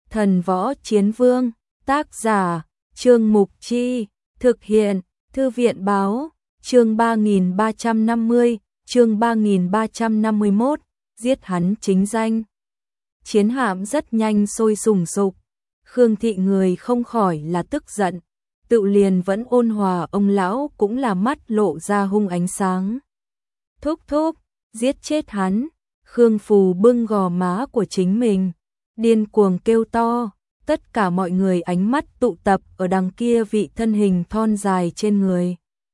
Thần Võ Chiến Vương, tác giả, Trương Mục Chi, thực hiện, Thư viện Báo, chương 3350, chương 3351, giết hắn chính danh. Chiến hạm rất nhanh sôi sùng sục, Khương Thị người không khỏi là tức giận, tự liền vẫn ôn hòa ông lão cũng là mắt lộ ra hung ánh sáng. Thúc thúc, giết chết hắn, Khương Phù bưng gò má của chính mình, điên cuồng kêu to, tất cả mọi người ánh mắt tụ tập ở đằng kia vị thân hình thon dài trên người.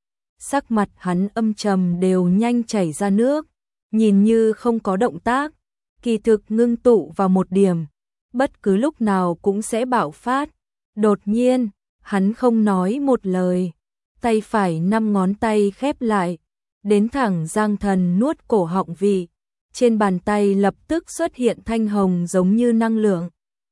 Sắc mặt hắn âm trầm đều nhanh chảy ra nước, nhìn như không có động tác, kỳ thực ngưng tụ vào một điểm, bất cứ lúc nào cũng sẽ bạo phát. Đột nhiên, hắn không nói một lời, tay phải 5 ngón tay khép lại, đến thẳng Giang Thần nuốt cổ họng vị, trên bàn tay lập tức xuất hiện thanh hồng giống như năng lượng.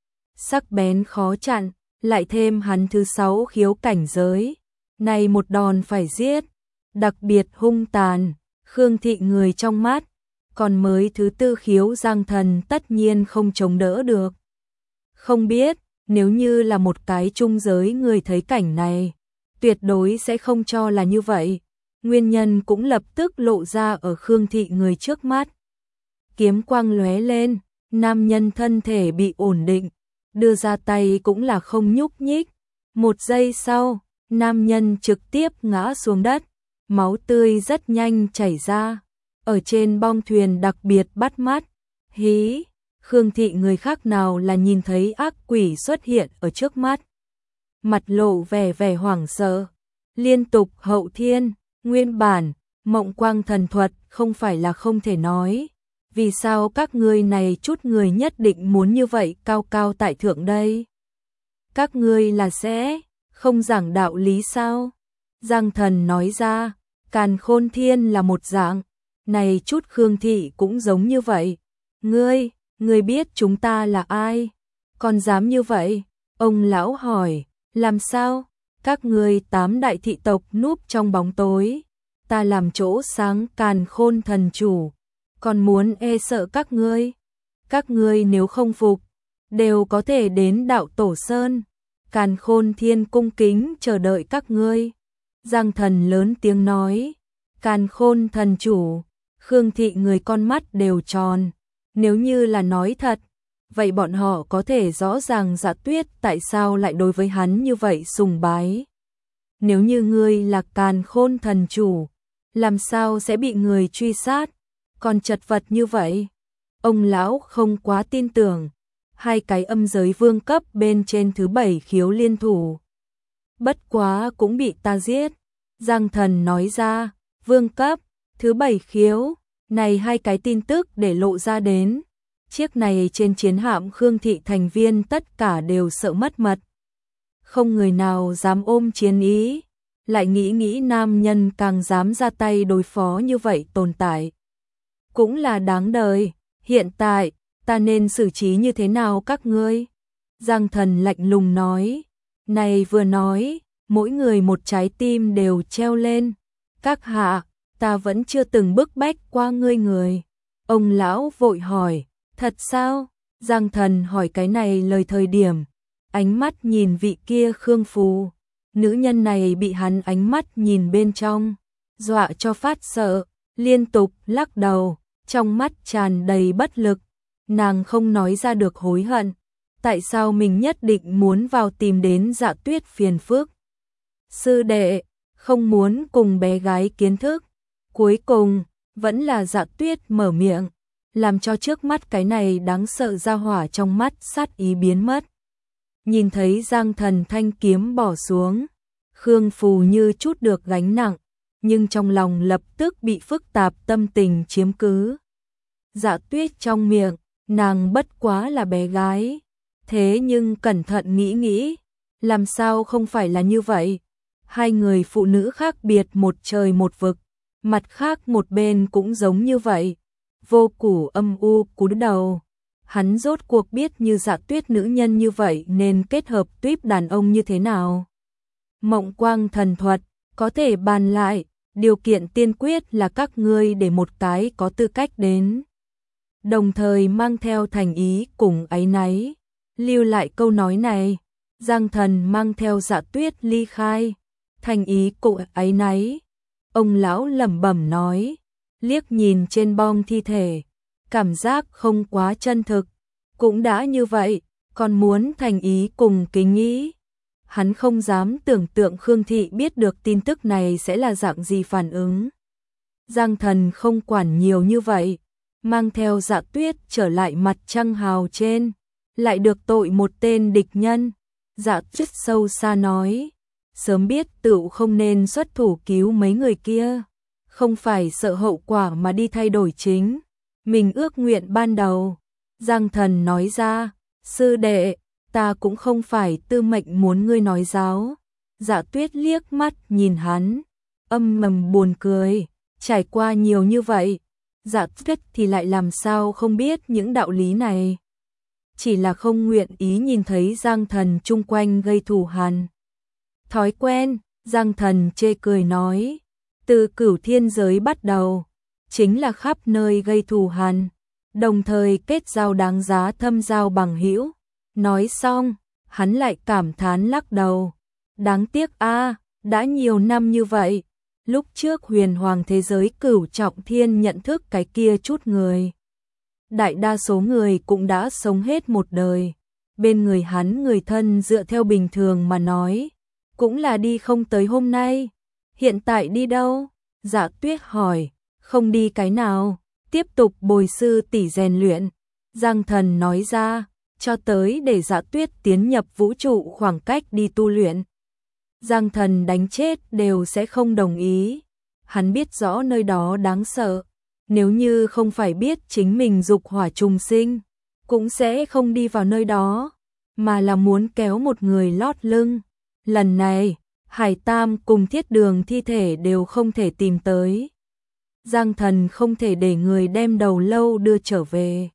Sắc bén khó chặn, lại thêm hắn thứ 6 khiếu cảnh giới, này một đòn phải giết, đặc biệt hung tàn, Khương Thị người trong mắt, còn mới thứ 4 khiếu Giang Thần tất nhiên không chống đỡ được. Không biết, nếu như là một cái trung giới người thấy cảnh này, tuyệt đối sẽ không cho là như vậy, nguyên nhân cũng lập tức lộ ra ở Khương Thị người trước mắt. Kiếm quang lóe lên, nam nhân thân thể bị ổn định, đưa ra tay cũng là không nhúc nhích. Một giây sau, nam nhân trực tiếp ngã xuống đất, máu tươi rất nhanh chảy ra, ở trên bong thuyền đặc biệt bắt mắt. Hí, Khương Thị người khác nào là nhìn thấy ác quỷ xuất hiện ở trước mắt. Mặt lộ vẻ hoảng sợ, liên tục hậu thiên, nguyên bản, mộng quang thần thuật không phải là không thể nói. Vì sao các ngươi này chút người nhất định muốn như vậy cao cao tại thượng đây? Các ngươi là sẽ không giảng đạo lý sao? Giang Thần nói ra, Càn Khôn Thiên là một dạng, này chút Khương Thị cũng giống như vậy. Ngươi biết chúng ta là ai? Còn dám như vậy? Ông lão hỏi, làm sao? Các ngươi 8 đại thị tộc núp trong bóng tối, ta làm chỗ sáng Càn Khôn thần chủ, còn muốn e sợ các ngươi? Các ngươi nếu không phục, đều có thể đến Đạo Tổ Sơn, Càn Khôn Thiên cung kính chờ đợi các ngươi. Giang Thần lớn tiếng nói, Càn Khôn thần chủ, Khương Thị người con mắt đều tròn, nếu như là nói thật, vậy bọn họ có thể rõ ràng Dạ Tuyết tại sao lại đối với hắn như vậy sùng bái. Nếu như ngươi là Càn Khôn thần chủ, làm sao sẽ bị người truy sát, còn chật vật như vậy? Ông lão không quá tin tưởng, 2 cái âm giới vương cấp bên trên thứ 7 khiếu liên thủ. Bất quá cũng bị ta giết. Giang Thần nói ra, vương cấp, thứ 7 khiếu, này 2 cái tin tức để lộ ra đến. Chiếc này trên chiến hạm Khương Thị thành viên tất cả đều sợ mất mật. Không người nào dám ôm chiến ý, lại nghĩ nam nhân càng dám ra tay đối phó như vậy tồn tại. Cũng là đáng đời, hiện tại, ta nên xử trí như thế nào các ngươi? Giang Thần lạnh lùng nói, này vừa nói, mỗi người một trái tim đều treo lên. Các hạ, ta vẫn chưa từng bức bách qua ngươi người. Ông lão vội hỏi, thật sao? Giang Thần hỏi cái này lời thời điểm, ánh mắt nhìn vị kia Khương Phù, nữ nhân này bị hắn ánh mắt nhìn bên trong, dọa cho phát sợ, liên tục lắc đầu, trong mắt tràn đầy bất lực, nàng không nói ra được hối hận, tại sao mình nhất định muốn vào tìm đến Dạ Tuyết phiền phức. Sư đệ, không muốn cùng bé gái kiến thức, cuối cùng, vẫn là Dạ Tuyết mở miệng, làm cho trước mắt cái này đáng sợ ra hỏa trong mắt sát ý biến mất. Nhìn thấy Giang Thần thanh kiếm bỏ xuống, Khương Phù như chút được gánh nặng, nhưng trong lòng lập tức bị phức tạp tâm tình chiếm cứ. Dạ Tuyết trong miệng, nàng bất quá là bé gái, thế nhưng cẩn thận nghĩ, làm sao không phải là như vậy? 2 người phụ nữ khác biệt một trời một vực, mặt khác một bên cũng giống như vậy. Vô Củ âm u cúi đầu, hắn rốt cuộc biết như Dạ Tuyết nữ nhân như vậy nên kết hợp tuyếp đàn ông như thế nào. Mộng quang thần thuật, có thể bàn lại, điều kiện tiên quyết là các ngươi để một cái có tư cách đến. Đồng thời mang theo thành ý cùng áy náy. Lưu lại câu nói này, Giang Thần mang theo Dạ Tuyết ly khai, thành ý cụ áy náy. Ông lão lẩm bẩm nói, liếc nhìn trên bong thi thể, cảm giác không quá chân thực, cũng đã như vậy, còn muốn thành ý cùng kính ý. Hắn không dám tưởng tượng Khương Thị biết được tin tức này sẽ là dạng gì phản ứng. Giang Thần không quản nhiều như vậy, mang theo Dạ Tuyết trở lại mặt trăng hào trên, lại được tội một tên địch nhân. Dạ Tuyết sâu xa nói, sớm biết tựu không nên xuất thủ cứu mấy người kia, không phải sợ hậu quả mà đi thay đổi chính mình ước nguyện ban đầu. Giang Thần nói ra, sư đệ, ta cũng không phải tư mệnh muốn ngươi nói giáo. Dạ Tuyết liếc mắt nhìn hắn, âm mầm buồn cười, trải qua nhiều như vậy, Dạ Tuyết thì lại làm sao không biết những đạo lý này. Chỉ là không nguyện ý nhìn thấy Giang Thần chung quanh gây thù hằn. Thói quen, Giang Thần chê cười nói, từ Cửu Thiên giới bắt đầu, chính là khắp nơi gây thù hằn, đồng thời kết giao đáng giá thâm giao bằng hữu. Nói xong, hắn lại cảm thán lắc đầu. Đáng tiếc a, đã nhiều năm như vậy, lúc trước huyền hoàng thế giới Cửu Trọng Thiên nhận thức cái kia chút người. Đại đa số người cũng đã sống hết một đời. Bên người hắn người thân dựa theo bình thường mà nói, cũng là đi không tới hôm nay. Hiện tại đi đâu? Dạ Tuyết hỏi, không đi cái nào, tiếp tục bồi sư tỷ rèn luyện. Giang Thần nói ra, cho tới để Dạ Tuyết tiến nhập vũ trụ khoảng cách đi tu luyện. Giang Thần đánh chết đều sẽ không đồng ý. Hắn biết rõ nơi đó đáng sợ, nếu như không phải biết chính mình dục hỏa trùng sinh, cũng sẽ không đi vào nơi đó, mà là muốn kéo một người lót lưng. Lần này, Hải Tam cùng Thiết Đường thi thể đều không thể tìm tới. Giang Thần không thể để người đem đầu lâu đưa trở về.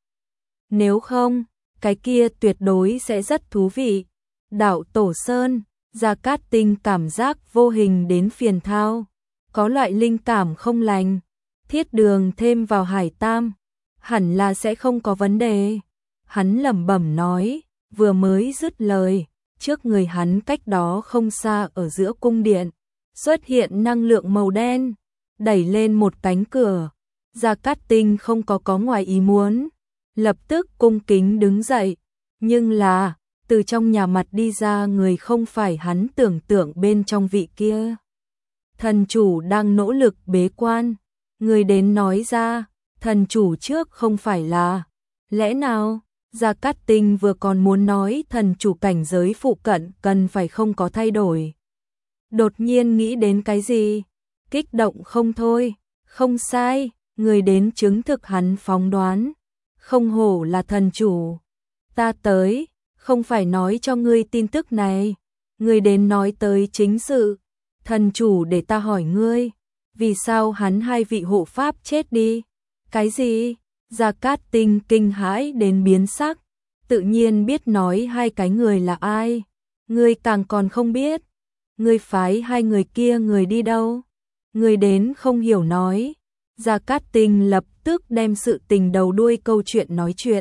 Nếu không, cái kia tuyệt đối sẽ rất thú vị. Đạo Tổ Sơn, Gia Cát Tinh cảm giác vô hình đến phiền thao, có loại linh cảm không lành. Thiết Đường thêm vào Hải Tam, hẳn là sẽ không có vấn đề. Hắn lẩm bẩm nói, vừa mới dứt lời, trước người hắn cách đó không xa ở giữa cung điện, xuất hiện năng lượng màu đen, đẩy lên một cánh cửa. Gia Cát Tinh không có ngoài ý muốn, lập tức cung kính đứng dậy, nhưng là, từ trong nhà mặt đi ra người không phải hắn tưởng tượng bên trong vị kia. Thần chủ đang nỗ lực bế quan, người đến nói ra, thần chủ trước không phải là, lẽ nào? Gia Cát Tinh vừa còn muốn nói thần chủ cảnh giới phụ cận cần phải không có thay đổi. Đột nhiên nghĩ đến cái gì? Kích động không thôi, không sai, người đến chứng thực hắn phóng đoán. Không hổ là thần chủ. Ta tới, không phải nói cho ngươi tin tức này. Người đến nói tới chính sự. Thần chủ để ta hỏi ngươi, vì sao hắn hai vị hộ pháp chết đi? Cái gì? Gia Cát Tinh kinh hãi đến biến sắc, tự nhiên biết nói hai cái người là ai. Ngươi càng còn không biết, ngươi phái hai người kia người đi đâu? Người đến không hiểu nói. Gia Cát Tinh lập tức đem sự tình đầu đuôi câu chuyện nói chuyện.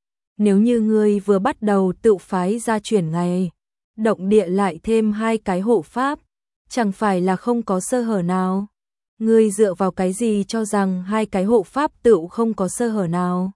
Nếu như ngươi vừa bắt đầu tự phái ra chuyển ngày, động địa lại thêm hai cái hộ pháp, chẳng phải là không có sơ hở nào? Ngươi dựa vào cái gì cho rằng hai cái hộ pháp tự không có sơ hở nào?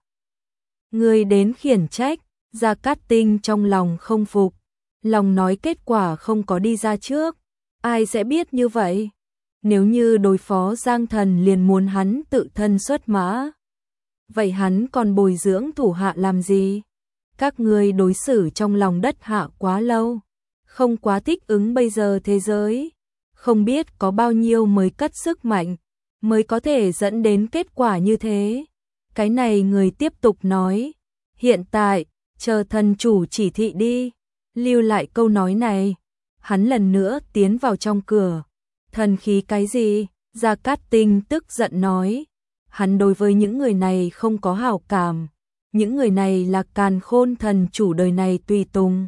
Ngươi đến khiển trách. Gia Cát Tinh trong lòng không phục, lòng nói kết quả không có đi ra trước, ai sẽ biết như vậy? Nếu như đối phó Giang Thần liền muốn hắn tự thân xuất mã, vậy hắn còn bồi dưỡng thủ hạ làm gì? Các ngươi đối xử trong lòng đất hạ quá lâu, không quá thích ứng bây giờ thế giới, không biết có bao nhiêu mới cất sức mạnh, mới có thể dẫn đến kết quả như thế. Cái này người tiếp tục nói, hiện tại, chờ thần chủ chỉ thị đi. Lưu lại câu nói này, hắn lần nữa tiến vào trong cửa. Thần khí cái gì? Gia Cát Tinh tức giận nói. Hắn đối với những người này không có hảo cảm. Những người này là Càn Khôn thần chủ đời này tùy tùng.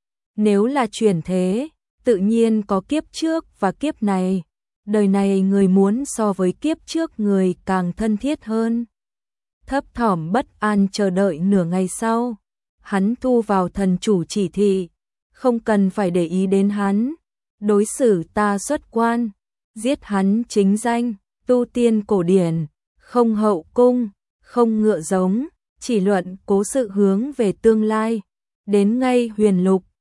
Nếu là chuyển thế, tự nhiên có kiếp trước và kiếp này. Đời này người muốn so với kiếp trước người càng thân thiết hơn. Thấp thỏm bất an chờ đợi nửa ngày sau, hắn thu vào thần chủ chỉ thị, không cần phải để ý đến hắn. Đối xử ta xuất quan, giết hắn chính danh, tu tiên cổ điển, không hậu cung, không ngựa giống, chỉ luận cố sự hướng về tương lai. Đến ngay huyền lục,